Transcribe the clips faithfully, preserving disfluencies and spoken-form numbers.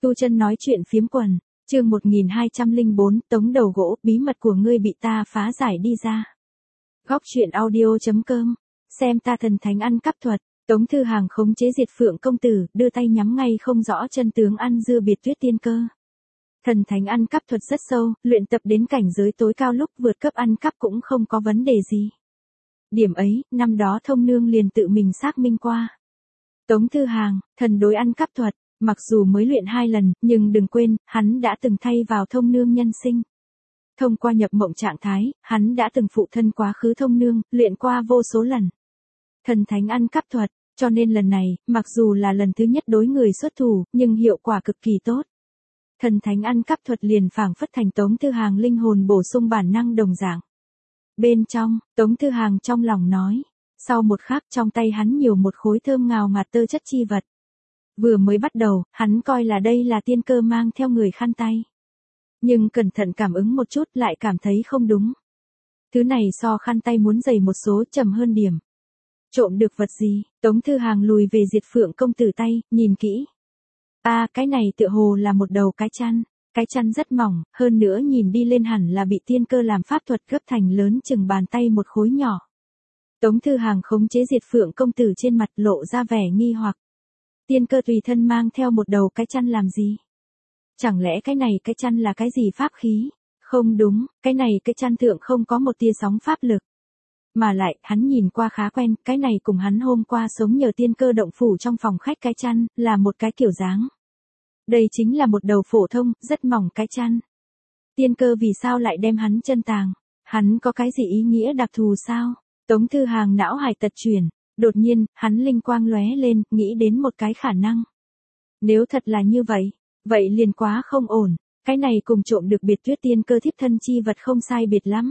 Tu Chân nói chuyện phiếm quần, chương một nghìn hai trăm lẻ bốn, tống đầu gỗ, bí mật của ngươi bị ta phá giải đi ra. Góc truyện audio chấm com, xem ta thần thánh ăn cắp thuật, Tống Thư Hàng khống chế Diệt Phượng công tử, đưa tay nhắm ngay không rõ chân tướng ăn dưa biệt tuyết tiên cơ. Thần thánh ăn cắp thuật rất sâu, luyện tập đến cảnh giới tối cao lúc vượt cấp ăn cắp cũng không có vấn đề gì. Điểm ấy, năm đó Thông Nương liền tự mình xác minh qua. Tống Thư Hàng, thần đối ăn cắp thuật, mặc dù mới luyện hai lần, nhưng đừng quên, hắn đã từng thay vào Thông Nương nhân sinh. Thông qua nhập mộng trạng thái, hắn đã từng phụ thân quá khứ Thông Nương, luyện qua vô số lần. Thần thánh ăn cắp thuật, cho nên lần này, mặc dù là lần thứ nhất đối người xuất thủ, nhưng hiệu quả cực kỳ tốt. Thần thánh ăn cắp thuật liền phảng phất thành Tống Thư Hàng linh hồn bổ sung bản năng đồng dạng. Bên trong, Tống Thư Hàng trong lòng nói. Sau một khắc trong tay hắn nhiều một khối thơm ngào ngạt tơ chất chi vật. Vừa mới bắt đầu, hắn coi là đây là tiên cơ mang theo người khăn tay. Nhưng cẩn thận cảm ứng một chút lại cảm thấy không đúng. Thứ này so khăn tay muốn dày một số, trầm hơn điểm. Trộm được vật gì? Tống Thư Hàng lùi về Diệt Phượng công tử tay, nhìn kỹ. À, cái này tựa hồ là một đầu cái chăn. Cái chăn rất mỏng, hơn nữa nhìn đi lên hẳn là bị tiên cơ làm pháp thuật gấp thành lớn chừng bàn tay một khối nhỏ. Tống Thư Hàng khống chế Diệt Phượng công tử trên mặt lộ ra vẻ nghi hoặc. Tiên cơ tùy thân mang theo một đầu cái chăn làm gì? Chẳng lẽ cái này cái chăn là cái gì pháp khí? Không đúng, cái này cái chăn thượng không có một tia sóng pháp lực. Mà lại, hắn nhìn qua khá quen, cái này cùng hắn hôm qua sống nhờ tiên cơ động phủ trong phòng khách cái chăn, là một cái kiểu dáng. Đây chính là một đầu phổ thông, rất mỏng cái chăn. Tiên cơ vì sao lại đem hắn chân tàng? Hắn có cái gì ý nghĩa đặc thù sao? Tống Thư Hàng não hải tật chuyển, đột nhiên, hắn linh quang lóe lên, nghĩ đến một cái khả năng. Nếu thật là như vậy, vậy liền quá không ổn, cái này cùng trộm được biệt tuyết tiên cơ thiếp thân chi vật không sai biệt lắm.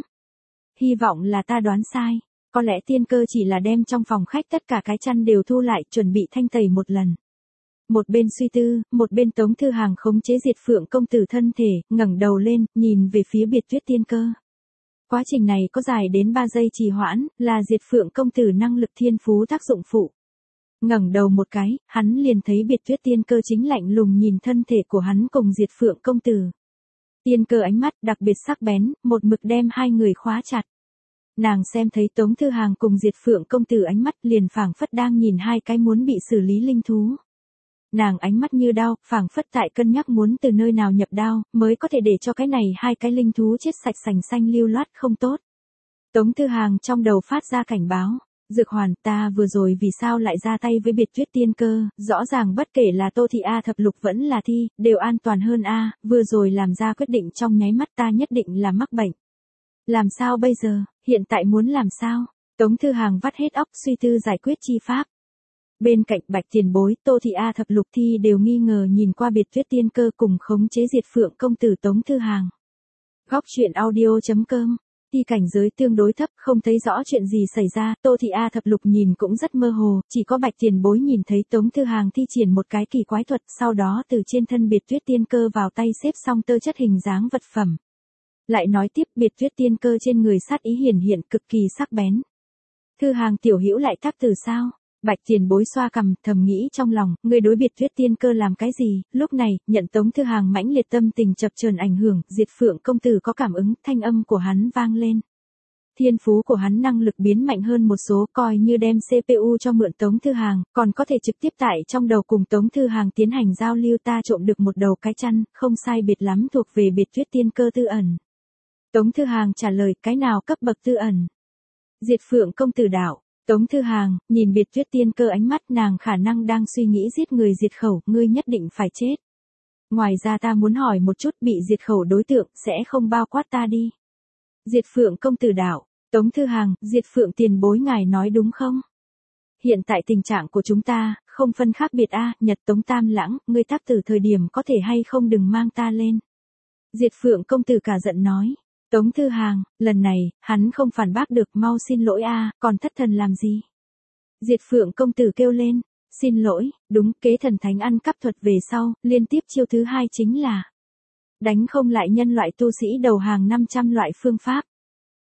Hy vọng là ta đoán sai, có lẽ tiên cơ chỉ là đem trong phòng khách tất cả cái chăn đều thu lại, chuẩn bị thanh tẩy một lần. Một bên suy tư, một bên Tống Thư Hàng khống chế Diệt Phượng công tử thân thể, ngẩng đầu lên, nhìn về phía biệt tuyết tiên cơ. Quá trình này có dài đến ba giây trì hoãn, là Diệt Phượng công tử năng lực thiên phú tác dụng phụ. Ngẩng đầu một cái, hắn liền thấy biệt tuyết tiên cơ chính lạnh lùng nhìn thân thể của hắn cùng Diệt Phượng công tử. Tiên cơ ánh mắt đặc biệt sắc bén, một mực đem hai người khóa chặt. Nàng xem thấy Tống Thư Hàng cùng Diệt Phượng công tử ánh mắt liền phảng phất đang nhìn hai cái muốn bị xử lý linh thú. Nàng ánh mắt như đao, phảng phất tại cân nhắc muốn từ nơi nào nhập đao, mới có thể để cho cái này hai cái linh thú chết sạch sành xanh lưu loát không tốt. Tống Thư Hàng trong đầu phát ra cảnh báo, Dược Hoàn, ta vừa rồi vì sao lại ra tay với biệt tuyết tiên cơ, rõ ràng bất kể là Tô Thị A thập lục vẫn là thi, đều an toàn hơn A, vừa rồi làm ra quyết định trong nháy mắt ta nhất định là mắc bệnh. Làm sao bây giờ, hiện tại muốn làm sao? Tống Thư Hàng vắt hết óc suy tư giải quyết chi pháp. Bên cạnh Bạch Tiền Bối, Tô Thị A thập lục thi đều nghi ngờ nhìn qua biệt tuyết tiên cơ cùng khống chế Diệt Phượng công tử Tống Thư Hàng. Góc truyện audio chấm com, thi cảnh giới tương đối thấp, không thấy rõ chuyện gì xảy ra, Tô Thị A thập lục nhìn cũng rất mơ hồ, chỉ có Bạch Tiền Bối nhìn thấy Tống Thư Hàng thi triển một cái kỳ quái thuật, sau đó từ trên thân biệt tuyết tiên cơ vào tay xếp xong tơ chất hình dáng vật phẩm. Lại nói tiếp, biệt tuyết tiên cơ trên người sát ý hiển hiện cực kỳ sắc bén. Thư Hàng tiểu hữu lại thắc từ sao? Bạch Tiền Bối xoa cằm, thầm nghĩ trong lòng, người đối biệt tuyết tiên cơ làm cái gì? Lúc này, nhận Tống Thư Hàng mãnh liệt tâm tình chập chờn ảnh hưởng, Diệt Phượng công tử có cảm ứng, thanh âm của hắn vang lên. Thiên phú của hắn năng lực biến mạnh hơn một số, coi như đem xê pê u cho mượn Tống Thư Hàng, còn có thể trực tiếp tại trong đầu cùng Tống Thư Hàng tiến hành giao lưu. Ta trộm được một đầu cái chăn, không sai biệt lắm thuộc về biệt tuyết tiên cơ tư ẩn. Tống Thư Hàng trả lời, cái nào cấp bậc tư ẩn? Diệt Phượng công tử đạo. Tống Thư Hàng, nhìn biệt tuyết tiên cơ ánh mắt, nàng khả năng đang suy nghĩ giết người diệt khẩu, ngươi nhất định phải chết. Ngoài ra ta muốn hỏi một chút, bị diệt khẩu đối tượng, sẽ không bao quát ta đi. Diệt Phượng công tử đạo. Tống Thư Hàng, Diệt Phượng tiền bối ngài nói đúng không? Hiện tại tình trạng của chúng ta, không phân khác biệt a, Nhật Tống Tam Lãng, ngươi tác tử thời điểm có thể hay không đừng mang ta lên. Diệt Phượng công tử cả giận nói. Tống Thư Hàng, lần này, hắn không phản bác được, mau xin lỗi a, còn thất thần làm gì? Diệt Phượng công tử kêu lên, xin lỗi, đúng, kế thần thánh ăn cắp thuật về sau, liên tiếp chiêu thứ hai chính là đánh không lại nhân loại tu sĩ đầu hàng năm trăm loại phương pháp.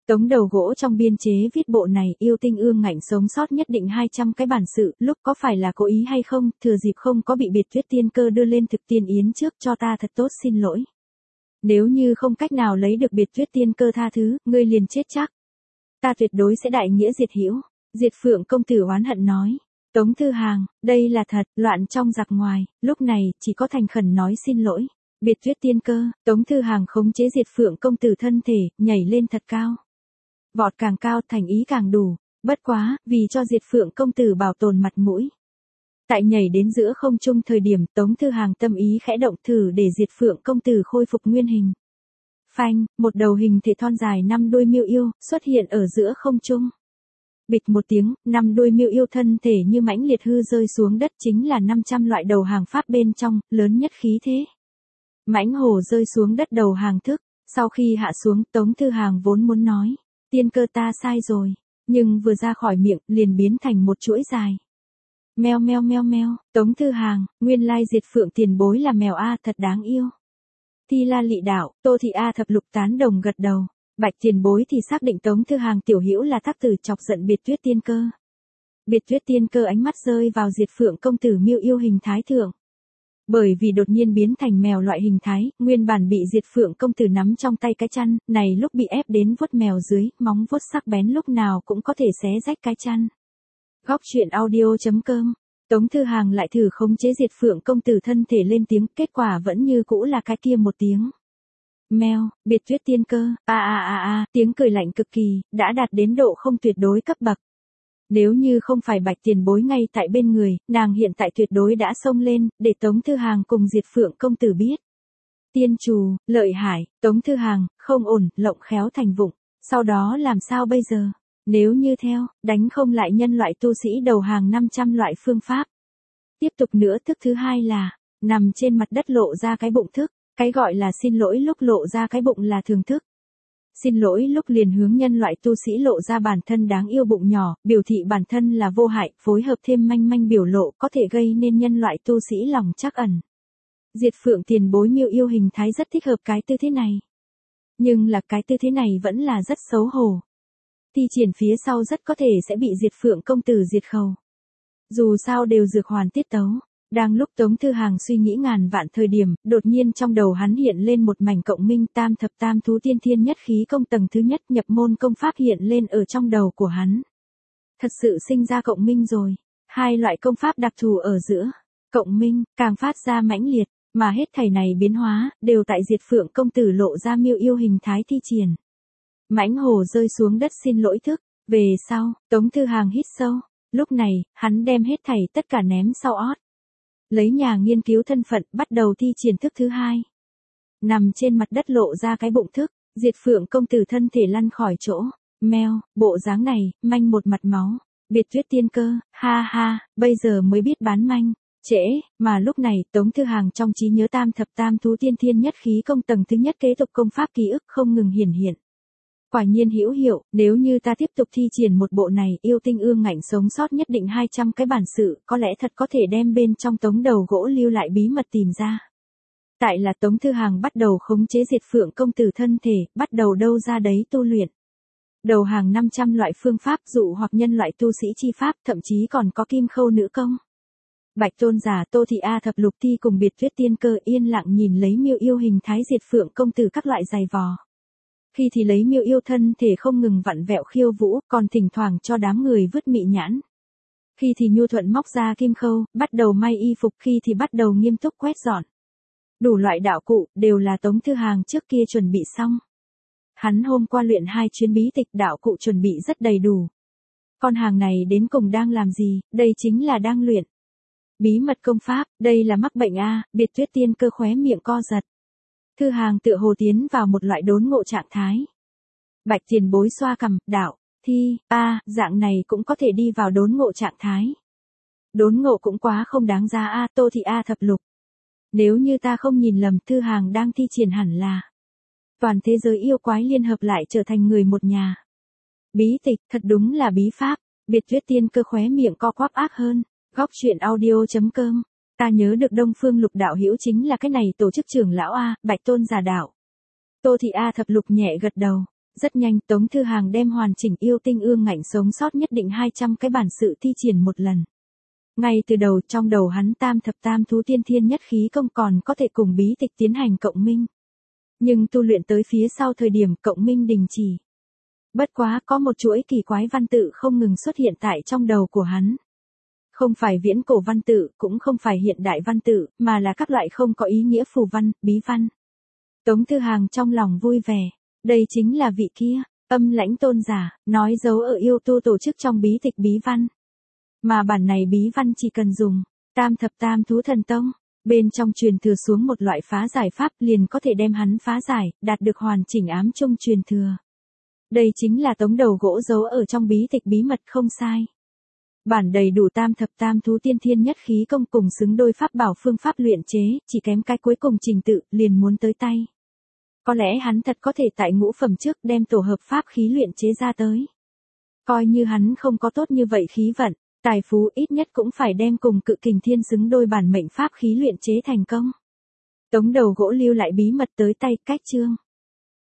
Tống đầu gỗ trong biên chế viết bộ này, yêu tinh ương ngạnh sống sót nhất định hai trăm cái bản sự, lúc có phải là cố ý hay không, thừa dịp không có bị biệt tuyết tiên cơ đưa lên thực tiên yến trước cho ta thật tốt xin lỗi. Nếu như không cách nào lấy được biệt tuyết tiên cơ tha thứ, ngươi liền chết chắc. Ta tuyệt đối sẽ đại nghĩa diệt hữu. Diệt Phượng công tử oán hận nói. Tống Thư Hàng, đây là thật, loạn trong giặc ngoài, lúc này, chỉ có thành khẩn nói xin lỗi. Biệt tuyết tiên cơ, Tống Thư Hàng khống chế Diệt Phượng công tử thân thể, nhảy lên thật cao. Vọt càng cao thành ý càng đủ, bất quá, vì cho Diệt Phượng công tử bảo tồn mặt mũi. Tại nhảy đến giữa không trung thời điểm Tống Thư Hàng tâm ý khẽ động thử để Diệt Phượng công tử khôi phục nguyên hình. Phanh, một đầu hình thể thon dài năm đuôi miêu yêu xuất hiện ở giữa không trung. Bịch một tiếng, năm đuôi miêu yêu thân thể như mãnh liệt hư rơi xuống đất chính là năm trăm loại đầu hàng pháp bên trong, lớn nhất khí thế. Mãnh hổ rơi xuống đất đầu hàng thức, sau khi hạ xuống Tống Thư Hàng vốn muốn nói, tiên cơ ta sai rồi, nhưng vừa ra khỏi miệng liền biến thành một chuỗi dài. Meo meo meo meo, Tống Thư Hàng, nguyên lai Diệt Phượng tiền bối là mèo A thật đáng yêu. Thi La Lị Đạo, Tô Thị A thập lục tán đồng gật đầu, Bạch tiền bối thì xác định Tống Thư Hàng tiểu hữu là tác tử chọc giận biệt tuyết tiên cơ. Biệt tuyết tiên cơ ánh mắt rơi vào Diệt Phượng công tử miêu yêu hình thái thượng. Bởi vì đột nhiên biến thành mèo loại hình thái, nguyên bản bị Diệt Phượng công tử nắm trong tay cái chăn, này lúc bị ép đến vuốt mèo dưới, móng vuốt sắc bén lúc nào cũng có thể xé rách cái chăn. Góc truyện audio chấm com. Tống Thư Hàng lại thử khống chế Diệt Phượng công tử thân thể lên tiếng, kết quả vẫn như cũ là cái kia một tiếng. Mèo, biệt tuyết tiên cơ, a a a a, tiếng cười lạnh cực kỳ, đã đạt đến độ không tuyệt đối cấp bậc. Nếu như không phải Bạch tiền bối ngay tại bên người, nàng hiện tại tuyệt đối đã xông lên, để Tống Thư Hàng cùng Diệt Phượng công tử biết. Tiên trù, lợi hại, Tống Thư Hàng, không ổn, lộng khéo thành vụng, sau đó làm sao bây giờ? Nếu như theo, đánh không lại nhân loại tu sĩ đầu hàng năm trăm loại phương pháp. Tiếp tục nữa thức thứ hai là, nằm trên mặt đất lộ ra cái bụng thức, cái gọi là xin lỗi lúc lộ ra cái bụng là thường thức. Xin lỗi lúc liền hướng nhân loại tu sĩ lộ ra bản thân đáng yêu bụng nhỏ, biểu thị bản thân là vô hại, phối hợp thêm manh manh biểu lộ có thể gây nên nhân loại tu sĩ lòng trắc ẩn. Diệt Phượng tiền bối miêu yêu hình thái rất thích hợp cái tư thế này. Nhưng là cái tư thế này vẫn là rất xấu hổ. Thi triển phía sau rất có thể sẽ bị Diệt Phượng công tử diệt khẩu. Dù sao đều dược hoàn tiết tấu. Đang lúc Tống Thư Hàng suy nghĩ ngàn vạn thời điểm, đột nhiên trong đầu hắn hiện lên một mảnh cộng minh tam thập tam thú tiên thiên nhất khí công tầng thứ nhất nhập môn công pháp hiện lên ở trong đầu của hắn. Thật sự sinh ra cộng minh rồi. Hai loại công pháp đặc thù ở giữa. Cộng minh, càng phát ra mãnh liệt, mà hết thảy này biến hóa, đều tại Diệt Phượng công tử lộ ra miêu yêu hình thái thi triển. Mãnh hổ rơi xuống đất xin lỗi thức, về sau, Tống Thư Hàng hít sâu, lúc này, hắn đem hết thảy tất cả ném sau ót. Lấy nhà nghiên cứu thân phận, bắt đầu thi triển thức thứ hai. Nằm trên mặt đất lộ ra cái bụng thức, Diệt Phượng công tử thân thể lăn khỏi chỗ, meo, bộ dáng này, manh một mặt máu, biệt tuyết tiên cơ, ha ha, bây giờ mới biết bán manh. Trễ, mà lúc này Tống Thư Hàng trong trí nhớ tam thập tam thú tiên thiên nhất khí công tầng thứ nhất kế tục công pháp ký ức không ngừng hiển hiện. Quả nhiên hữu hiệu, nếu như ta tiếp tục thi triển một bộ này, yêu tinh ương ngạnh sống sót nhất định hai trăm cái bản sự, có lẽ thật có thể đem bên trong tống đầu gỗ lưu lại bí mật tìm ra. Tại là Tống Thư Hàng bắt đầu khống chế Diệt Phượng công tử thân thể, bắt đầu đâu ra đấy tu luyện. Đầu hàng năm trăm loại phương pháp dụ hoặc nhân loại tu sĩ chi pháp, thậm chí còn có kim khâu nữ công. Bạch tôn giả Tô Thị A thập lục thi cùng biệt tuyết tiên cơ yên lặng nhìn lấy miêu yêu hình thái Diệt Phượng công tử các loại giày vò. Khi thì lấy miêu yêu thân thể không ngừng vặn vẹo khiêu vũ, còn thỉnh thoảng cho đám người vứt mị nhãn. Khi thì nhu thuận móc ra kim khâu, bắt đầu may y phục, khi thì bắt đầu nghiêm túc quét dọn. Đủ loại đạo cụ, đều là Tống Thư Hàng trước kia chuẩn bị xong. Hắn hôm qua luyện hai chuyến bí tịch đạo cụ chuẩn bị rất đầy đủ. Con hàng này đến cùng đang làm gì, đây chính là đang luyện. Bí mật công pháp, đây là mắc bệnh A, biệt tuyết tiên cơ khóe miệng co giật. Thư Hàng tựa hồ tiến vào một loại đốn ngộ trạng thái. Bạch tiền bối xoa cằm, đạo, thi, a, dạng này cũng có thể đi vào đốn ngộ trạng thái. Đốn ngộ cũng quá không đáng giá a, Tô Thị A thập lục. Nếu như ta không nhìn lầm, Thư Hàng đang thi triển hẳn là toàn thế giới yêu quái liên hợp lại trở thành người một nhà. Bí tịch, thật đúng là bí pháp, biệt tuyết tiên cơ khóe miệng co quắp ác hơn. Góc truyện audio chấm com. Ta nhớ được Đông Phương Lục đạo hữu chính là cái này tổ chức trưởng lão A, Bạch tôn giả đạo. Tô Thị A thập lục nhẹ gật đầu. Rất nhanh Tống Thư Hàng đem hoàn chỉnh yêu tinh ương ngạnh sống sót nhất định hai trăm cái bản sự thi triển một lần. Ngay từ đầu trong đầu hắn tam thập tam thú tiên thiên nhất khí công còn có thể cùng bí tịch tiến hành cộng minh. Nhưng tu luyện tới phía sau thời điểm cộng minh đình chỉ. Bất quá có một chuỗi kỳ quái văn tự không ngừng xuất hiện tại trong đầu của hắn. Không phải viễn cổ văn tự, cũng không phải hiện đại văn tự, mà là các loại không có ý nghĩa phù văn, bí văn. Tống Thư Hàng trong lòng vui vẻ. Đây chính là vị kia, âm lãnh tôn giả, nói dấu ở yêu tu tổ chức trong bí tịch bí văn. Mà bản này bí văn chỉ cần dùng tam thập tam thú thần tông, bên trong truyền thừa xuống một loại phá giải pháp liền có thể đem hắn phá giải, đạt được hoàn chỉnh ám trung truyền thừa. Đây chính là tống đầu gỗ dấu ở trong bí tịch bí mật không sai. Bản đầy đủ tam thập tam thú tiên thiên nhất khí công cùng xứng đôi pháp bảo phương pháp luyện chế, chỉ kém cái cuối cùng trình tự, liền muốn tới tay. Có lẽ hắn thật có thể tại ngũ phẩm trước đem tổ hợp pháp khí luyện chế ra tới. Coi như hắn không có tốt như vậy khí vận, tài phú ít nhất cũng phải đem cùng cự kình thiên xứng đôi bản mệnh pháp khí luyện chế thành công. Tống đầu gỗ lưu lại bí mật tới tay cách chương.